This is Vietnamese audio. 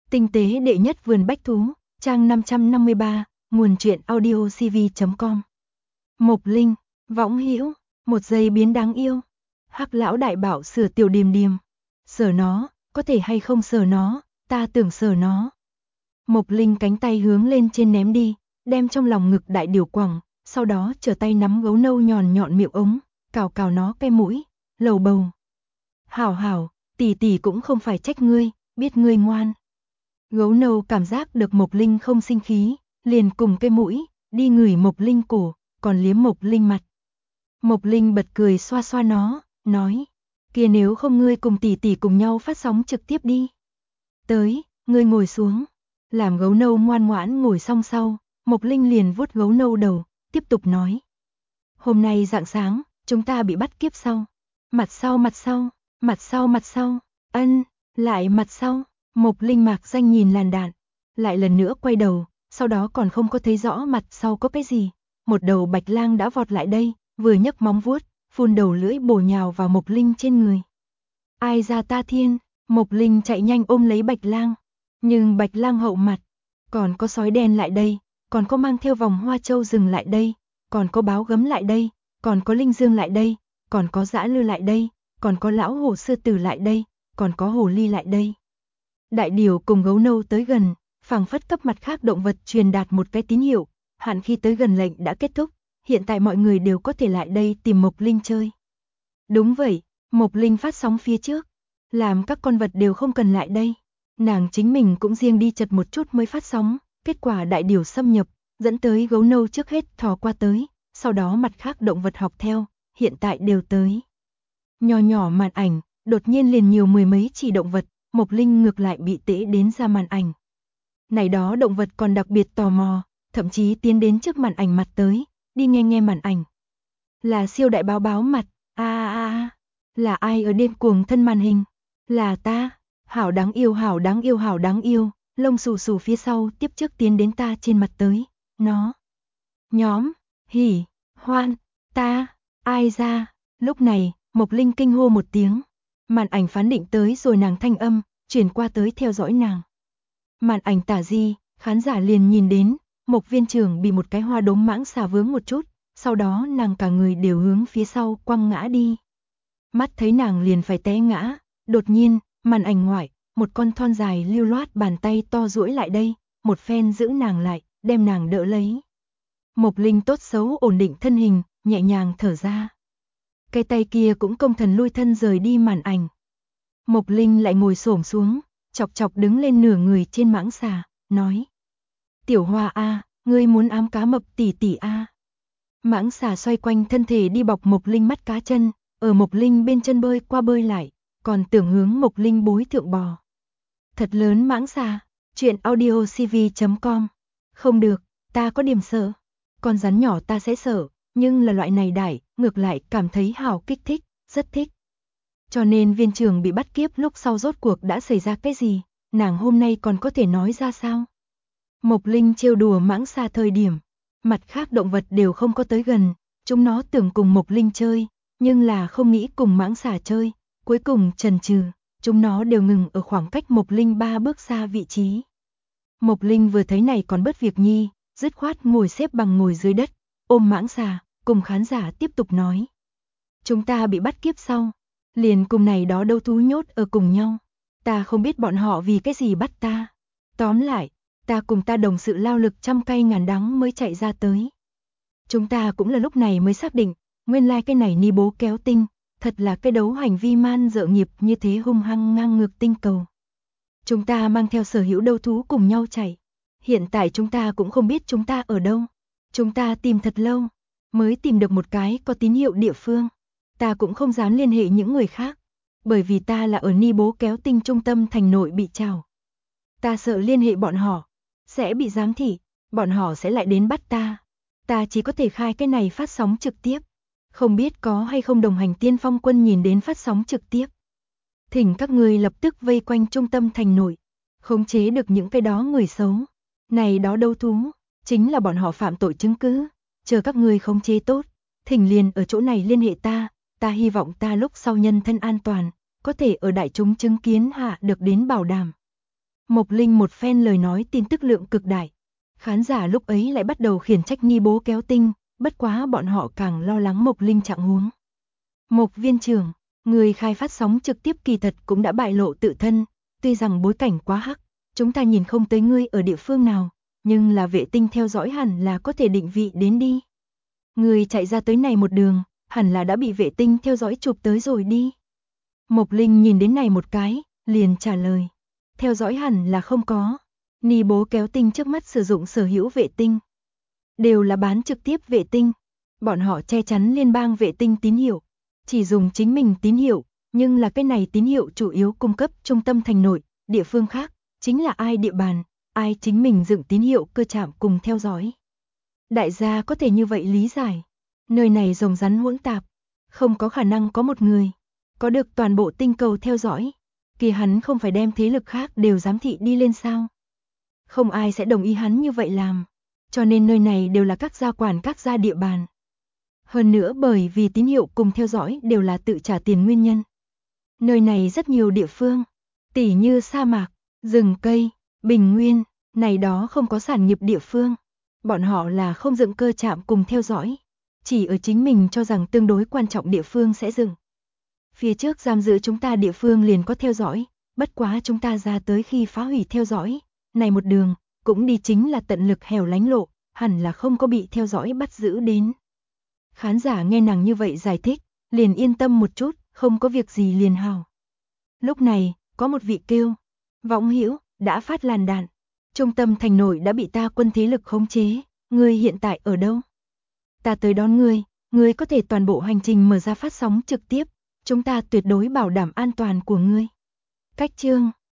Tinh tế đệ nhất vườn bách thú, trang 553, nguồn truyện audiocv.com. Mộc Linh, võng hữu, một giây biến đáng yêu. Hắc lão đại bảo sửa tiểu điềm điềm. Sờ nó, có thể hay không sờ nó, ta tưởng sờ nó. Mộc Linh cánh tay hướng lên trên ném đi, đem trong lòng ngực đại điều quẳng, sau đó trở tay nắm gấu nâu nhọn nhọn miệng ống, cào cào nó cái mũi, lầu bầu. Hảo hảo, tỷ tỷ cũng không phải trách ngươi, biết ngươi ngoan. Gấu nâu cảm giác được Mộc Linh không sinh khí, liền cùng cái mũi, đi ngửi Mộc Linh cổ, còn liếm Mộc Linh mặt. Mộc Linh bật cười xoa xoa nó, nói, kia nếu không ngươi cùng tỷ tỷ cùng nhau phát sóng trực tiếp đi. Tới, ngươi ngồi xuống. Làm gấu nâu ngoan ngoãn ngồi xong sau, Mộc Linh liền vuốt gấu nâu đầu, tiếp tục nói. Hôm nay rạng sáng, chúng ta bị bắt kiếp sau. Mặt sau, lại mặt sau. Mộc Linh mạc danh nhìn làn đạn, lại lần nữa quay đầu, sau đó còn không có thấy rõ mặt sau có cái gì. Một đầu bạch lang đã vọt lại đây, vừa nhấc móng vuốt, phun đầu lưỡi bổ nhào vào Mộc Linh trên người. Ai ra ta thiên, Mộc Linh chạy nhanh ôm lấy bạch lang, nhưng bạch lang hậu mặt, còn có sói đen lại đây, còn có mang theo vòng hoa châu rừng lại đây, còn có báo gấm lại đây, còn có linh dương lại đây, còn có dã lư lại đây, còn có lão hổ sư tử lại đây, còn có hồ ly lại đây. Đại điều cùng gấu nâu tới gần, phảng phất cấp mặt khác động vật truyền đạt một cái tín hiệu, hạn khi tới gần lệnh đã kết thúc, hiện tại mọi người đều có thể lại đây tìm Mộc Linh chơi. Đúng vậy, Mộc Linh phát sóng phía trước, làm các con vật đều không cần lại đây. Nàng chính mình cũng riêng đi chật một chút mới phát sóng, kết quả đại điều xâm nhập, dẫn tới gấu nâu trước hết thò qua tới, sau đó mặt khác động vật học theo, hiện tại đều tới. Nhỏ nhỏ màn ảnh, đột nhiên liền nhiều mười mấy chỉ động vật, Mộc Linh ngược lại bị tễ đến ra màn ảnh. Này đó động vật còn đặc biệt tò mò, thậm chí tiến đến trước màn ảnh mặt tới, đi nghe nghe màn ảnh. Là siêu đại báo báo mặt, là ai ở đêm cuồng thân màn hình? Là ta, hảo đáng yêu hảo đáng yêu hảo đáng yêu, lông xù xù phía sau tiếp trước tiến đến ta trên mặt tới, nó. Nhóm, hỉ, hoan, ta, ai ra, lúc này, Mộc Linh kinh hô một tiếng. Màn ảnh phán định tới rồi nàng thanh âm, chuyển qua tới theo dõi nàng. Màn ảnh tả di, khán giả liền nhìn đến, Mộc viên trưởng bị một cái hoa đốm mãng xà vướng một chút, sau đó nàng cả người đều hướng phía sau quăng ngã đi. Mắt thấy nàng liền phải té ngã, đột nhiên, màn ảnh ngoại, một con thon dài lưu loát bàn tay to duỗi lại đây, một phen giữ nàng lại, đem nàng đỡ lấy. Mộc Linh tốt xấu ổn định thân hình, nhẹ nhàng thở ra. Cái tay kia cũng công thần lui thân rời đi màn ảnh. Mộc Linh lại ngồi xổm xuống, chọc chọc đứng lên nửa người trên mãng xà, nói. Tiểu Hoa a, ngươi muốn ám cá mập tỷ tỷ a. Mãng xà xoay quanh thân thể đi bọc Mộc Linh mắt cá chân, ở Mộc Linh bên chân bơi qua bơi lại, còn tưởng hướng Mộc Linh bối thượng bò. Thật lớn mãng xà, chuyện audiocv.com. Không được, ta có điểm sợ. Con rắn nhỏ ta sẽ sợ, nhưng là loại này đại, ngược lại cảm thấy hào kích thích, rất thích. Cho nên viên trưởng bị bắt kiếp lúc sau rốt cuộc đã xảy ra cái gì, nàng hôm nay còn có thể nói ra sao? Mộc Linh trêu đùa mãng xà thời điểm, mặt khác động vật đều không có tới gần, chúng nó tưởng cùng Mộc Linh chơi, nhưng là không nghĩ cùng mãng xà chơi, cuối cùng chần chừ, chúng nó đều ngừng ở khoảng cách Mộc Linh 3 bước xa vị trí. Mộc Linh vừa thấy này còn bớt việc nhi, dứt khoát ngồi xếp bằng ngồi dưới đất, ôm mãng xà, cùng khán giả tiếp tục nói. Chúng ta bị bắt kiếp sau, liền cùng này đó đâu thú nhốt ở cùng nhau. Ta không biết bọn họ vì cái gì bắt ta. Tóm lại, ta cùng ta đồng sự lao lực trăm cây ngàn đắng mới chạy ra tới. Chúng ta cũng là lúc này mới xác định, nguyên lai cái này ni bố kéo tinh, thật là cái đấu hành vi man dợ nghiệp như thế hung hăng ngang ngược tinh cầu. Chúng ta mang theo sở hữu đâu thú cùng nhau chạy. Hiện tại chúng ta cũng không biết chúng ta ở đâu. Chúng ta tìm thật lâu, mới tìm được một cái có tín hiệu địa phương. Ta cũng không dám liên hệ những người khác, bởi vì ta là ở ni bố kéo tinh trung tâm thành nội bị trào. Ta sợ liên hệ bọn họ, sẽ bị giám thị, bọn họ sẽ lại đến bắt ta. Ta chỉ có thể khai cái này phát sóng trực tiếp. Không biết có hay không đồng hành tiên phong quân nhìn đến phát sóng trực tiếp. Thỉnh các người lập tức vây quanh trung tâm thành nội, khống chế được những cái đó người xấu. Này đó đâu thú, chính là bọn họ phạm tội chứng cứ. Chờ các người khống chế tốt, thỉnh liền ở chỗ này liên hệ ta. Ta hy vọng ta lúc sau nhân thân an toàn, có thể ở đại chúng chứng kiến hạ được đến bảo đảm. Mộc Linh một phen lời nói tin tức lượng cực đại. Khán giả lúc ấy lại bắt đầu khiển trách Ni Bố Kéo Tinh, bất quá bọn họ càng lo lắng Mộc Linh trạng huống. Mộc viên trưởng, người khai phát sóng trực tiếp kỳ thật cũng đã bại lộ tự thân, tuy rằng bối cảnh quá hắc, chúng ta nhìn không tới ngươi ở địa phương nào, nhưng là vệ tinh theo dõi hẳn là có thể định vị đến đi. Người chạy ra tới này một đường, hẳn là đã bị vệ tinh theo dõi chụp tới rồi đi. Mộc Linh nhìn đến này một cái, liền trả lời. Theo dõi hẳn là không có. Ni Bố Kéo Tinh trước mắt sử dụng sở hữu vệ tinh. Đều là bán trực tiếp vệ tinh. Bọn họ che chắn liên bang vệ tinh tín hiệu. Chỉ dùng chính mình tín hiệu, nhưng là cái này tín hiệu chủ yếu cung cấp trung tâm thành nội, địa phương khác, chính là ai địa bàn, ai chính mình dựng tín hiệu cơ trạm cùng theo dõi. Đại gia có thể như vậy lý giải. Nơi này rồng rắn hỗn tạp, không có khả năng có một người có được toàn bộ tinh cầu theo dõi. Kỳ hắn không phải đem thế lực khác đều giám thị đi lên sao? Không ai sẽ đồng ý hắn như vậy làm. Cho nên nơi này đều là các gia quản các gia địa bàn. Hơn nữa bởi vì tín hiệu cùng theo dõi đều là tự trả tiền nguyên nhân. Nơi này rất nhiều địa phương, tỉ như sa mạc, rừng cây, bình nguyên, này đó không có sản nghiệp địa phương. Bọn họ là không dựng cơ trạm cùng theo dõi. Chỉ ở chính mình cho rằng tương đối quan trọng địa phương sẽ dựng. Phía trước giam giữ chúng ta địa phương liền có theo dõi, bất quá chúng ta ra tới khi phá hủy theo dõi, này một đường, cũng đi chính là tận lực hẻo lánh lộ, hẳn là không có bị theo dõi bắt giữ đến. Khán giả nghe nàng như vậy giải thích, liền yên tâm một chút, không có việc gì liền hào. Lúc này, có một vị kêu, Võng Hữu đã phát làn đạn, trung tâm thành nội đã bị ta quân thế lực khống chế, ngươi hiện tại ở đâu? Ta tới đón ngươi có thể toàn bộ hành trình mở ra phát sóng trực tiếp. Chúng ta tuyệt đối bảo đảm an toàn của ngươi. Cách chương